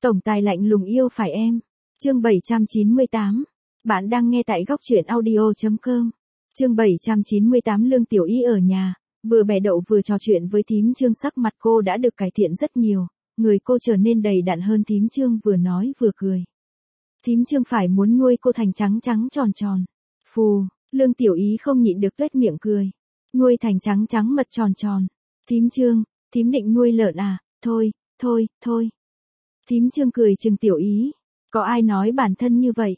Tổng tài lạnh lùng yêu phải em. Chương 798. Bạn đang nghe tại góc truyện audio.com. Chương 798 Lương Tiểu Ý ở nhà, vừa bẻ đậu vừa trò chuyện với thím Trương, sắc mặt cô đã được cải thiện rất nhiều, người cô trở nên đầy đặn hơn. Thím Trương vừa nói vừa cười. Thím Trương phải muốn nuôi cô thành trắng trắng tròn tròn. Phù, Lương Tiểu Ý không nhịn được tuét miệng cười. Nuôi thành trắng trắng mật tròn tròn. Thím Trương, thím định nuôi lợn à? Thôi, thôi. Thím Trương cười chừng Tiểu Ý. Có ai nói bản thân như vậy?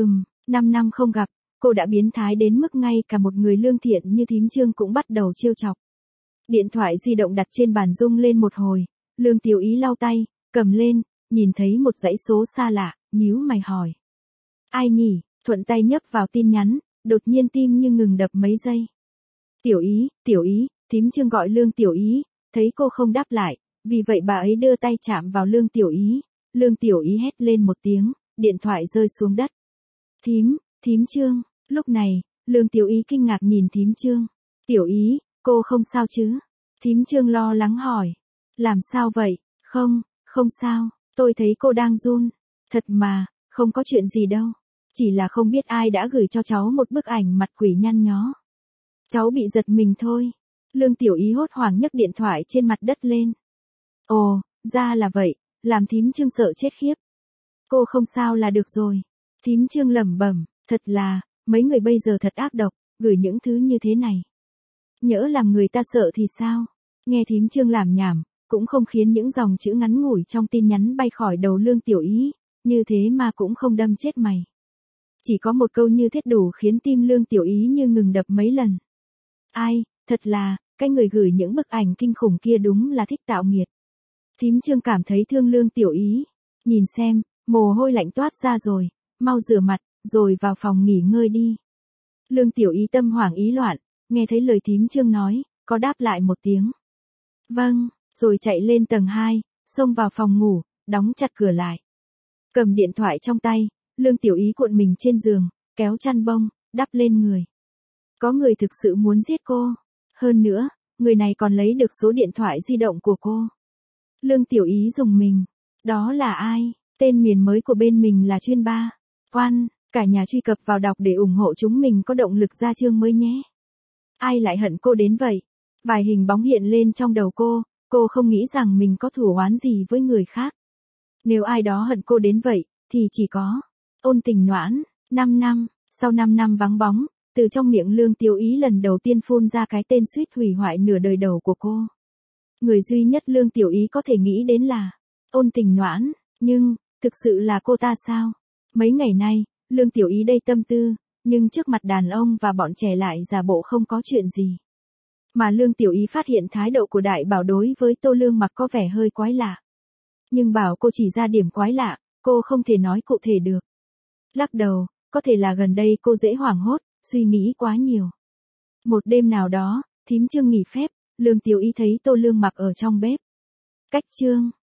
5 năm không gặp, cô đã biến thái đến mức ngay cả một người lương thiện như thím Trương cũng bắt đầu trêu chọc. Điện thoại di động đặt trên bàn rung lên một hồi, Lương Tiểu Ý lau tay, cầm lên, nhìn thấy một dãy số xa lạ, nhíu mày hỏi. Ai nhỉ? Thuận tay nhấp vào tin nhắn, đột nhiên tim như ngừng đập mấy giây. Tiểu Ý, thím Trương gọi Lương Tiểu Ý, thấy cô không đáp lại, vì vậy bà ấy đưa tay chạm vào Lương Tiểu Ý. Lương Tiểu Ý hét lên một tiếng, điện thoại rơi xuống đất. Thím Trương. Lúc này, Lương Tiểu Ý kinh ngạc nhìn thím Trương. Tiểu Ý, cô không sao chứ? Thím Trương lo lắng hỏi. Làm sao vậy? Không sao, tôi thấy cô đang run. Thật mà, không có chuyện gì đâu. Chỉ là không biết ai đã gửi cho cháu một bức ảnh mặt quỷ nhăn nhó. Cháu bị giật mình thôi. Lương Tiểu Ý hốt hoảng nhấc điện thoại trên mặt đất lên. Ồ, ra là vậy, làm thím Trương sợ chết khiếp. Cô không sao là được rồi. Thím Trương lẩm bẩm, thật là, mấy người bây giờ thật ác độc, gửi những thứ như thế này. Nhỡ làm người ta sợ thì sao? Nghe thím Trương làm nhảm, cũng không khiến những dòng chữ ngắn ngủi trong tin nhắn bay khỏi đầu Lương Tiểu Ý, như thế mà cũng không đâm chết mày. Chỉ có một câu như thế đủ khiến tim Lương Tiểu Ý như ngừng đập mấy lần. Ai, thật là, cái người gửi những bức ảnh kinh khủng kia đúng là thích tạo nghiệt. Thím Trương cảm thấy thương Lương Tiểu Ý. Nhìn xem, mồ hôi lạnh toát ra rồi, mau rửa mặt, rồi vào phòng nghỉ ngơi đi. Lương Tiểu Ý tâm hoảng ý loạn, nghe thấy lời thím Trương nói, có đáp lại một tiếng. Vâng, rồi chạy lên tầng 2, xông vào phòng ngủ, đóng chặt cửa lại. Cầm điện thoại trong tay, Lương Tiểu Ý cuộn mình trên giường, kéo chăn bông, đắp lên người. Có người thực sự muốn giết cô. Hơn nữa, người này còn lấy được số điện thoại di động của cô. Lương Tiểu Ý rùng mình. Đó là ai? Tên miền mới của bên mình là Chuyên Ba. Oan, cả nhà truy cập vào đọc để ủng hộ chúng mình có động lực ra chương mới nhé. Ai lại hận cô đến vậy? Vài hình bóng hiện lên trong đầu cô không nghĩ rằng mình có thù oán gì với người khác. Nếu ai đó hận cô đến vậy, thì chỉ có Ôn Tình Noãn. 5 năm, sau 5 năm vắng bóng, từ trong miệng Lương Tiểu Ý lần đầu tiên phun ra cái tên suýt hủy hoại nửa đời đầu của cô. Người duy nhất Lương Tiểu Ý có thể nghĩ đến là Ôn Tình Noãn, nhưng, thực sự là cô ta sao? Mấy ngày nay, Lương Tiểu Ý đầy tâm tư, nhưng trước mặt đàn ông và bọn trẻ lại giả bộ không có chuyện gì. Mà Lương Tiểu Ý phát hiện thái độ của Đại Bảo đối với Tô Lương Mặc có vẻ hơi quái lạ. Nhưng bảo cô chỉ ra điểm quái lạ, cô không thể nói cụ thể được. Lắc đầu, có thể là gần đây cô dễ hoảng hốt, suy nghĩ quá nhiều. Một đêm nào đó, thím Trương nghỉ phép, Lương Tiểu Ý thấy Tô Lương Mặc ở trong bếp. Cách Trương.